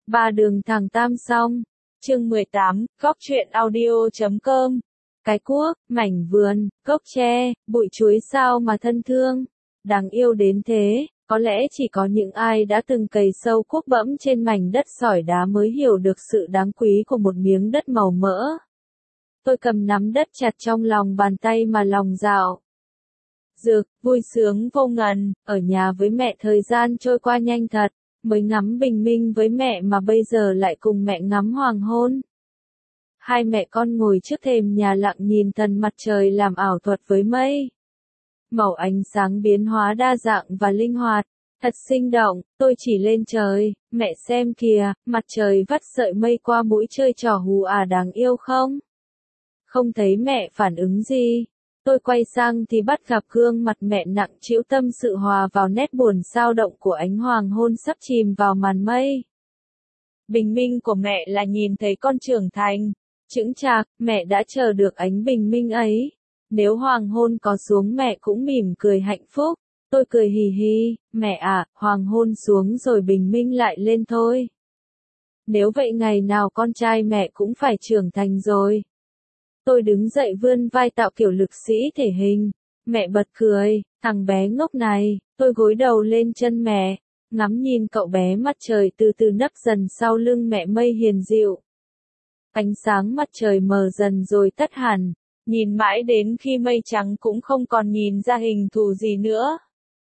Ba đường thẳng tam song. Chương 18, góc truyện audio.com. Cái cuốc, mảnh vườn, gốc tre, bụi chuối sao mà thân thương, đáng yêu đến thế, có lẽ chỉ có những ai đã từng cày sâu cuốc bẫm trên mảnh đất sỏi đá mới hiểu được sự đáng quý của một miếng đất màu mỡ. Tôi cầm nắm đất chặt trong lòng bàn tay mà lòng dạo dược, vui sướng vô ngần, ở nhà với mẹ thời gian trôi qua nhanh thật, mới ngắm bình minh với mẹ mà bây giờ lại cùng mẹ ngắm hoàng hôn. Hai mẹ con ngồi trước thềm nhà lặng nhìn thần mặt trời làm ảo thuật với mây. Màu ánh sáng biến hóa đa dạng và linh hoạt, thật sinh động, tôi chỉ lên trời, mẹ xem kìa, mặt trời vắt sợi mây qua mũi chơi trò hù đáng yêu không? Không thấy mẹ phản ứng gì. Tôi quay sang thì bắt gặp gương mặt mẹ nặng trĩu tâm sự hòa vào nét buồn sao động của ánh hoàng hôn sắp chìm vào màn mây. Bình minh của mẹ là nhìn thấy con trưởng thành, chững chạc, mẹ đã chờ được ánh bình minh ấy. Nếu hoàng hôn có xuống mẹ cũng mỉm cười hạnh phúc. Tôi cười hì hì, mẹ à, hoàng hôn xuống rồi bình minh lại lên thôi. Nếu vậy ngày nào con trai mẹ cũng phải trưởng thành rồi. Tôi đứng dậy vươn vai tạo kiểu lực sĩ thể hình. Mẹ bật cười, thằng bé ngốc này, tôi gối đầu lên chân mẹ, ngắm nhìn cậu bé mặt trời từ từ nấp dần sau lưng mẹ mây hiền dịu. Ánh sáng mặt trời mờ dần rồi tắt hẳn, nhìn mãi đến khi mây trắng cũng không còn nhìn ra hình thù gì nữa.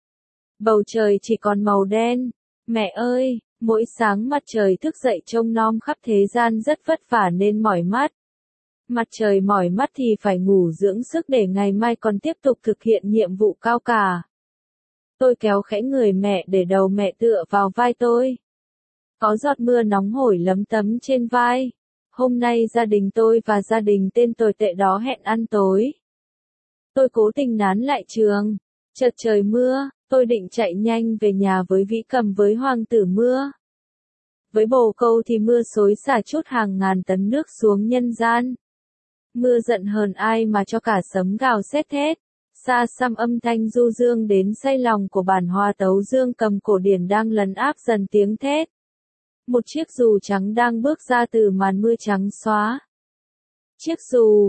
Bầu trời chỉ còn màu đen. Mẹ ơi, mỗi sáng mặt trời thức dậy trông nom khắp thế gian rất vất vả nên mỏi mắt. Mặt trời mỏi mắt thì phải ngủ dưỡng sức để ngày mai còn tiếp tục thực hiện nhiệm vụ cao cả. Tôi kéo khẽ người mẹ để đầu mẹ tựa vào vai tôi. Có giọt mưa nóng hổi lấm tấm trên vai. Hôm nay gia đình tôi và gia đình tên tồi tệ đó hẹn ăn tối. Tôi cố tình nán lại trường. Chợt trời mưa, tôi định chạy nhanh về nhà với Vĩ Cầm với hoàng tử mưa. Với bồ câu thì mưa xối xả chút hàng ngàn tấn nước xuống nhân gian. Mưa giận hờn ai mà cho cả sấm gào sét thét. Xa xăm âm thanh du dương đến say lòng của bản hòa tấu dương cầm cổ điển đang lấn áp dần tiếng thét. Một chiếc dù trắng đang bước ra từ màn mưa trắng xóa. Chiếc dù,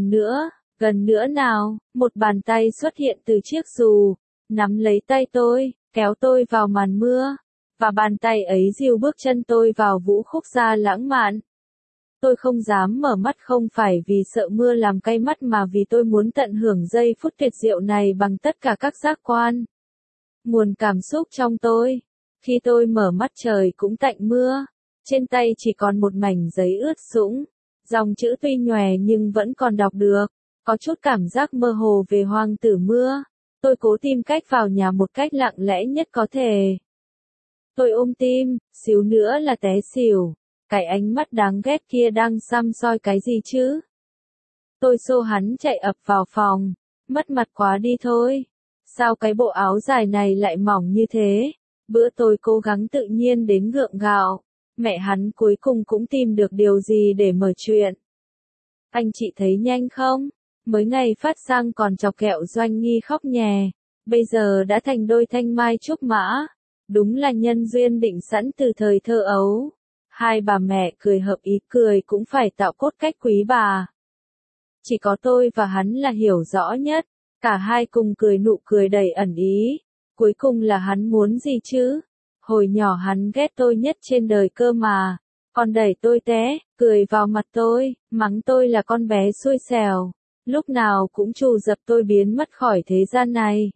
gần nữa nào, một bàn tay xuất hiện từ chiếc dù, nắm lấy tay tôi, kéo tôi vào màn mưa, và bàn tay ấy dìu bước chân tôi vào vũ khúc gia lãng mạn. Tôi không dám mở mắt không phải vì sợ mưa làm cay mắt mà vì tôi muốn tận hưởng giây phút tuyệt diệu này bằng tất cả các giác quan. Nguồn cảm xúc trong tôi. Khi tôi mở mắt trời cũng tạnh mưa. Trên tay chỉ còn một mảnh giấy ướt sũng. Dòng chữ tuy nhòe nhưng vẫn còn đọc được. Có chút cảm giác mơ hồ về hoàng tử mưa. Tôi cố tìm cách vào nhà một cách lặng lẽ nhất có thể. Tôi ôm tim, xíu nữa là té xỉu. Cái ánh mắt đáng ghét kia đang săm soi cái gì chứ? Tôi xô hắn chạy ập vào phòng. Mất mặt quá đi thôi. Sao cái bộ áo dài này lại mỏng như thế? Bữa tôi cố gắng tự nhiên đến gượng gạo. Mẹ hắn cuối cùng cũng tìm được điều gì để mở chuyện. Anh chị thấy nhanh không? Mới ngày phát sang còn chọc kẹo Doanh Nghi khóc nhè. Bây giờ đã thành đôi thanh mai trúc mã. Đúng là nhân duyên định sẵn từ thời thơ ấu. Hai bà mẹ cười hợp ý cười cũng phải tạo cốt cách quý bà. Chỉ có tôi và hắn là hiểu rõ nhất. Cả hai cùng cười nụ cười đầy ẩn ý. Cuối cùng là hắn muốn gì chứ? Hồi nhỏ hắn ghét tôi nhất trên đời cơ mà. Còn đẩy tôi té, cười vào mặt tôi, mắng tôi là con bé xui xẻo. Lúc nào cũng trù dập tôi biến mất khỏi thế gian này.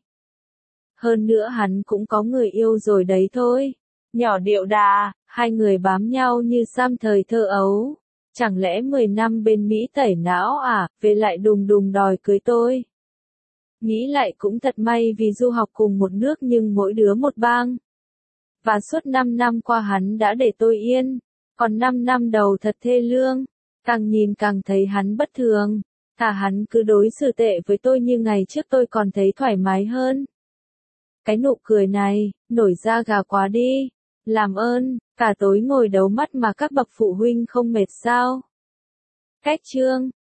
Hơn nữa hắn cũng có người yêu rồi đấy thôi. Nhỏ điệu đà, hai người bám nhau như sam thời thơ ấu. Chẳng lẽ 10 năm bên Mỹ tẩy não à, về lại đùng đùng đòi cưới tôi. Nghĩ lại cũng thật may vì du học cùng một nước nhưng mỗi đứa một bang. Và suốt 5 năm qua hắn đã để tôi yên. Còn 5 năm đầu thật thê lương. Càng nhìn càng thấy hắn bất thường. Thà hắn cứ đối xử tệ với tôi như ngày trước tôi còn thấy thoải mái hơn. Cái nụ cười này, nổi da gà quá đi. Làm ơn, cả tối ngồi đấu mắt mà các bậc phụ huynh không mệt sao? Cách chương